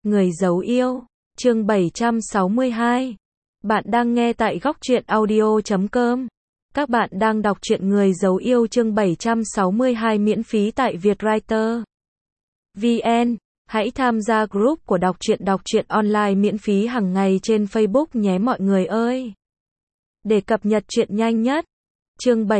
Người dấu yêu, chương 762. Bạn đang nghe tại góc truyện audio.com. Các bạn đang đọc truyện Người dấu yêu chương 762 miễn phí tại Vietwriter VN. Hãy tham gia group của đọc truyện online miễn phí hàng ngày trên Facebook nhé mọi người ơi. Để cập nhật truyện nhanh nhất. Chương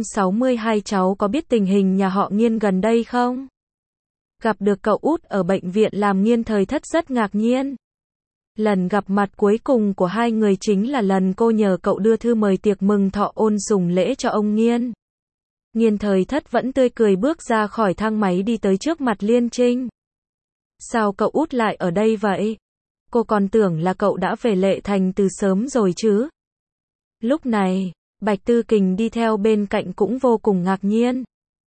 762 cháu có biết tình hình nhà họ Nghiên gần đây không? Gặp được cậu út ở bệnh viện làm Nghiên thời thất rất ngạc nhiên. Lần gặp mặt cuối cùng của hai người chính là lần cô nhờ cậu đưa thư mời tiệc mừng thọ ôn sùng lễ cho ông Nghiên. Nghiên thời thất vẫn tươi cười bước ra khỏi thang máy đi tới trước mặt Liên Trinh. Sao cậu út lại ở đây vậy? Cô còn tưởng là cậu đã về Lệ Thành từ sớm rồi chứ. Lúc này, Bạch Tư Kình đi theo bên cạnh cũng vô cùng ngạc nhiên.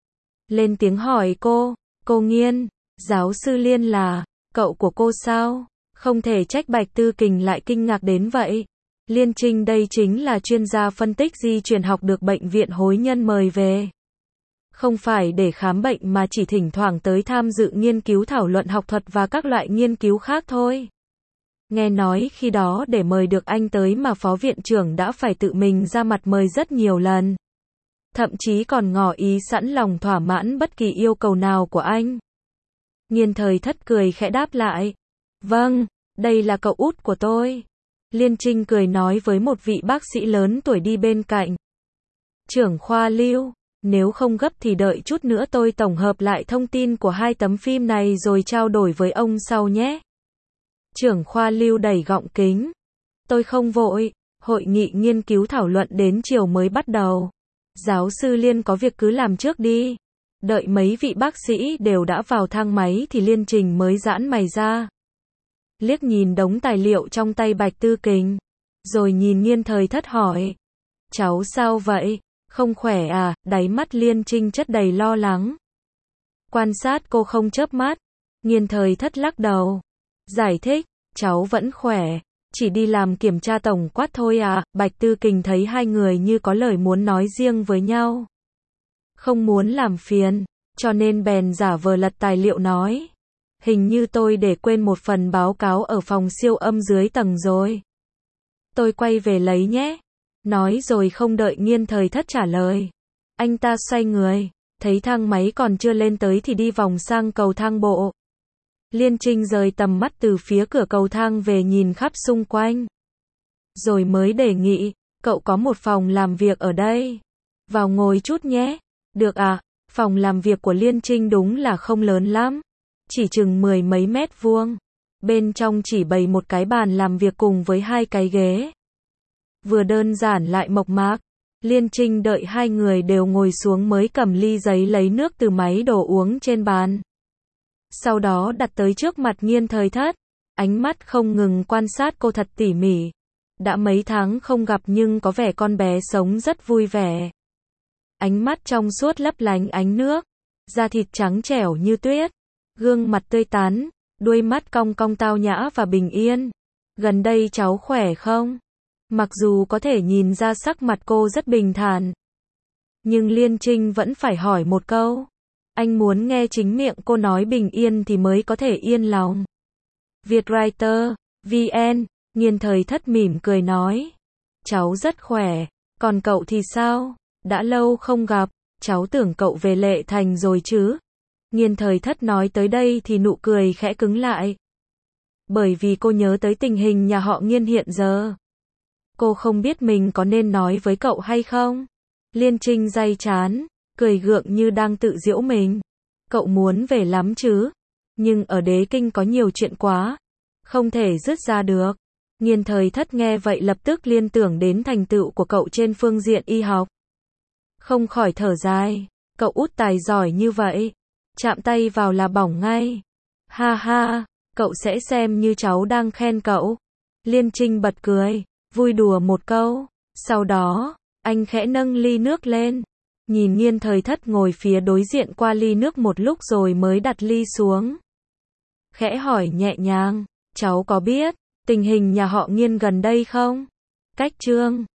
Lên tiếng hỏi cô Nghiên, giáo sư Liên là cậu của cô sao? Không thể trách Bạch Tư Kình lại kinh ngạc đến vậy. Liên Trinh đây chính là chuyên gia phân tích di truyền học được bệnh viện Hối Nhân mời về. Không phải để khám bệnh mà chỉ thỉnh thoảng tới tham dự nghiên cứu thảo luận học thuật và các loại nghiên cứu khác thôi. Nghe nói khi đó để mời được anh tới mà phó viện trưởng đã phải tự mình ra mặt mời rất nhiều lần. Thậm chí còn ngỏ ý sẵn lòng thỏa mãn bất kỳ yêu cầu nào của anh. Nghiên thời thất cười khẽ đáp lại. Vâng, đây là cậu út của tôi. Liên Trinh cười nói với một vị bác sĩ lớn tuổi đi bên cạnh. Trưởng khoa Lưu, nếu không gấp thì đợi chút nữa tôi tổng hợp lại thông tin của hai tấm phim này rồi trao đổi với ông sau nhé. Trưởng khoa Lưu đẩy gọng kính. Tôi không vội, hội nghị nghiên cứu thảo luận đến chiều mới bắt đầu. Giáo sư Liên có việc cứ làm trước đi. Đợi mấy vị bác sĩ đều đã vào thang máy thì Liên Trình mới giãn mày ra. Liếc nhìn đống tài liệu trong tay Bạch Tư Kình. Rồi nhìn Nghiên thời thất hỏi. Cháu sao vậy? Không khỏe à? Đáy mắt Liên Trinh chất đầy lo lắng. Quan sát cô không chớp mắt. Nghiên thời thất lắc đầu. Giải thích, cháu vẫn khỏe. Chỉ đi làm kiểm tra tổng quát thôi à. Bạch Tư Kình thấy hai người như có lời muốn nói riêng với nhau. Không muốn làm phiền, cho nên bèn giả vờ lật tài liệu nói. Hình như tôi để quên một phần báo cáo ở phòng siêu âm dưới tầng rồi. Tôi quay về lấy nhé. Nói rồi không đợi Nghiên thời thất trả lời. Anh ta xoay người, thấy thang máy còn chưa lên tới thì đi vòng sang cầu thang bộ. Liên Trinh rời tầm mắt từ phía cửa cầu thang về nhìn khắp xung quanh. Rồi mới đề nghị, cậu có một phòng làm việc ở đây. Vào ngồi chút nhé. Được à, phòng làm việc của Liên Trinh đúng là không lớn lắm. Chỉ chừng 10 mấy mét vuông. Bên trong chỉ bày một cái bàn làm việc cùng với hai cái ghế. Vừa đơn giản lại mộc mạc. Liên Trinh đợi hai người đều ngồi xuống mới cầm ly giấy lấy nước từ máy đổ uống trên bàn. Sau đó đặt tới trước mặt Nghiên thời thất. Ánh mắt không ngừng quan sát cô thật tỉ mỉ. Đã mấy tháng không gặp nhưng có vẻ con bé sống rất vui vẻ. Ánh mắt trong suốt lấp lánh ánh nước. Da thịt trắng trẻo như tuyết. Gương mặt tươi tắn. Đuôi mắt cong cong tao nhã và bình yên. Gần đây cháu khỏe không? Mặc dù có thể nhìn ra sắc mặt cô rất bình thản. Nhưng Liên Trinh vẫn phải hỏi một câu. Anh muốn nghe chính miệng cô nói bình yên thì mới có thể yên lòng. Vietwriter VN. Nghiên thời thất mỉm cười nói. Cháu rất khỏe. Còn cậu thì sao? Đã lâu không gặp. Cháu tưởng cậu về Lệ Thành rồi chứ. Nghiên thời thất nói tới đây thì nụ cười khẽ cứng lại. Bởi vì cô nhớ tới tình hình nhà họ Nghiên hiện giờ. Cô không biết mình có nên nói với cậu hay không. Liên Trinh day chán, cười gượng như đang tự giễu mình. Cậu muốn về lắm chứ. Nhưng ở Đế Kinh có nhiều chuyện quá. Không thể dứt ra được. Nghiên thời thất nghe vậy lập tức liên tưởng đến thành tựu của cậu trên phương diện y học. Không khỏi thở dài. Cậu út tài giỏi như vậy. Chạm tay vào là bỏng ngay. Ha ha, cậu sẽ xem như cháu đang khen cậu. Liên Trinh bật cười, vui đùa một câu. Sau đó, anh khẽ nâng ly nước lên. Nhìn Nghiên thời thất ngồi phía đối diện qua ly nước một lúc rồi mới đặt ly xuống. Khẽ hỏi nhẹ nhàng, cháu có biết tình hình nhà họ Nghiên gần đây không? Cách Trương